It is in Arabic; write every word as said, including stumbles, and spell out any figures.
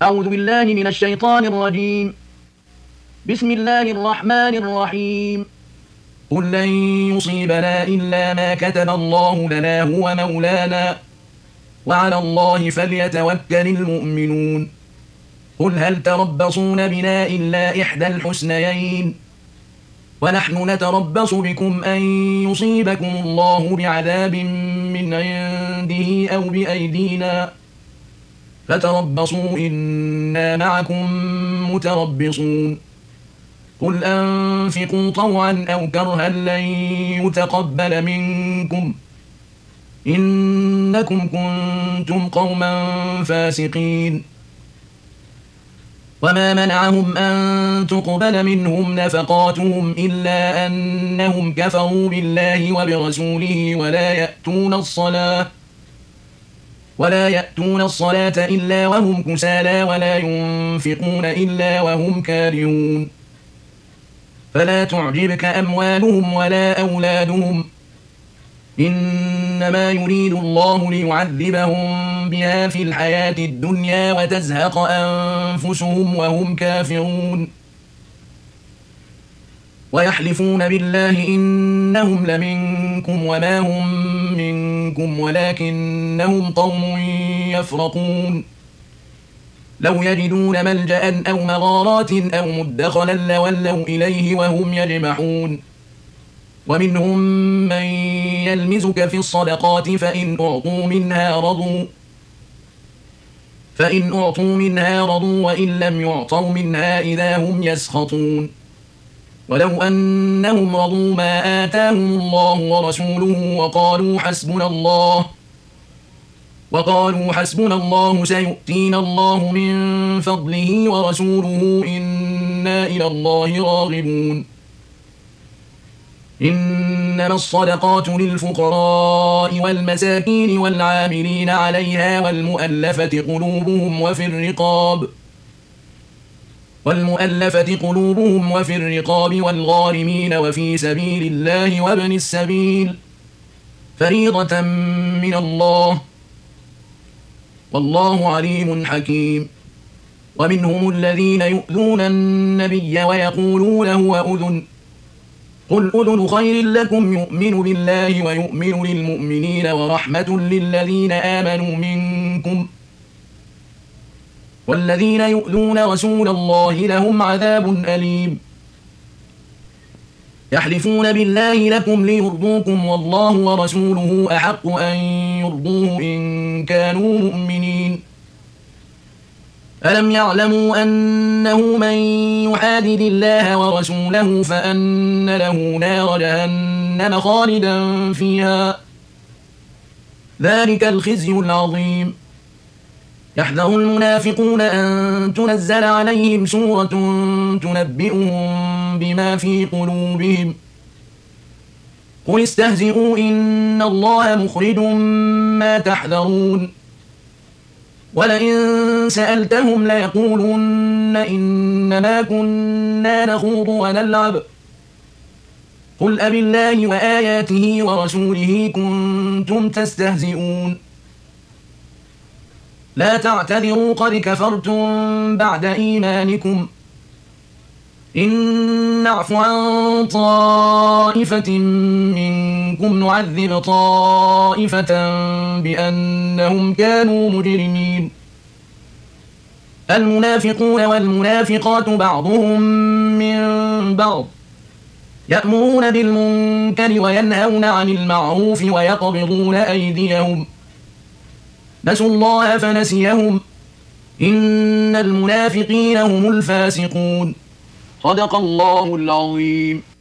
أعوذ بالله من الشيطان الرجيم. بسم الله الرحمن الرحيم. قل لن يصيبنا إلا ما كتب الله لنا هو مولانا وعلى الله فليتوكل المؤمنون. قل هل تربصون بنا إلا إحدى الحسنيين ونحن نتربص بكم أن يصيبكم الله بعذاب من عنده أو بأيدينا فتربصوا إنا معكم متربصون. قل أنفقوا طوعا أو كرها لن يتقبل منكم إنكم كنتم قوما فاسقين. وما منعهم أن تقبل منهم نفقاتهم إلا أنهم كفروا بالله وبرسوله ولا يأتون الصلاة ولا يأتون الصلاة إلا وهم كسالى ولا ينفقون إلا وهم كارهون. فلا تعجبك أموالهم ولا أولادهم إنما يريد الله ليعذبهم بها في الحياة الدنيا وتزهق أنفسهم وهم كافرون. ويحلفون بالله إنهم لمنكم وما هم منكم ولكنهم قوم يفرقون. لو يجدون ملجأ أو مغارات أو مدخلا لولوا إليه وهم يجمحون. ومنهم من يلمزك في الصدقات فإن أعطوا منها رضوا فإن أعطوا منها رضوا وإن لم يعطوا منها إذا هم يسخطون. ولو أنهم رضوا ما آتاهم الله ورسوله وقالوا حسبنا الله وقالوا حسبنا الله سيؤتينا الله من فضله ورسوله إنا إلى الله راغبون. إنما الصدقات للفقراء والمساكين والعاملين عليها والمؤلفة قلوبهم وفي الرقاب والمؤلفة قلوبهم وفي الرقاب والغارمين وفي سبيل الله وابن السبيل فريضة من الله والله عليم حكيم. ومنهم الذين يؤذون النبي ويقولون هو أذن قل أذن خير لكم يؤمن بالله ويؤمن للمؤمنين ورحمة للذين آمنوا منكم والذين يؤذون رسول الله لهم عذاب أليم. يحلفون بالله لكم ليرضوكم والله ورسوله أحق أن يرضوه إن كانوا مؤمنين. ألم يعلموا أنه من يحادد الله ورسوله فأن له نار جهنم خالدا فيها ذلك الخزي العظيم. يحذر المنافقون أن تنزل عليهم سورة تنبئهم بما في قلوبهم قل استهزئوا إن الله مخرج ما تحذرون. ولئن سألتهم ليقولن إنما كنا نخوض ونلعب قل أبالله وآياته ورسوله كنتم تستهزئون. لا تعتذروا قد كفرتم بعد إيمانكم إن نعف عن طائفة منكم نعذب طائفة بأنهم كانوا مجرمين. المنافقون والمنافقات بعضهم من بعض يأمرون بالمنكر وينهون عن المعروف ويقبضون أيديهم نسوا الله فنسيهم إن المنافقين هم الفاسقون. صدق الله العظيم.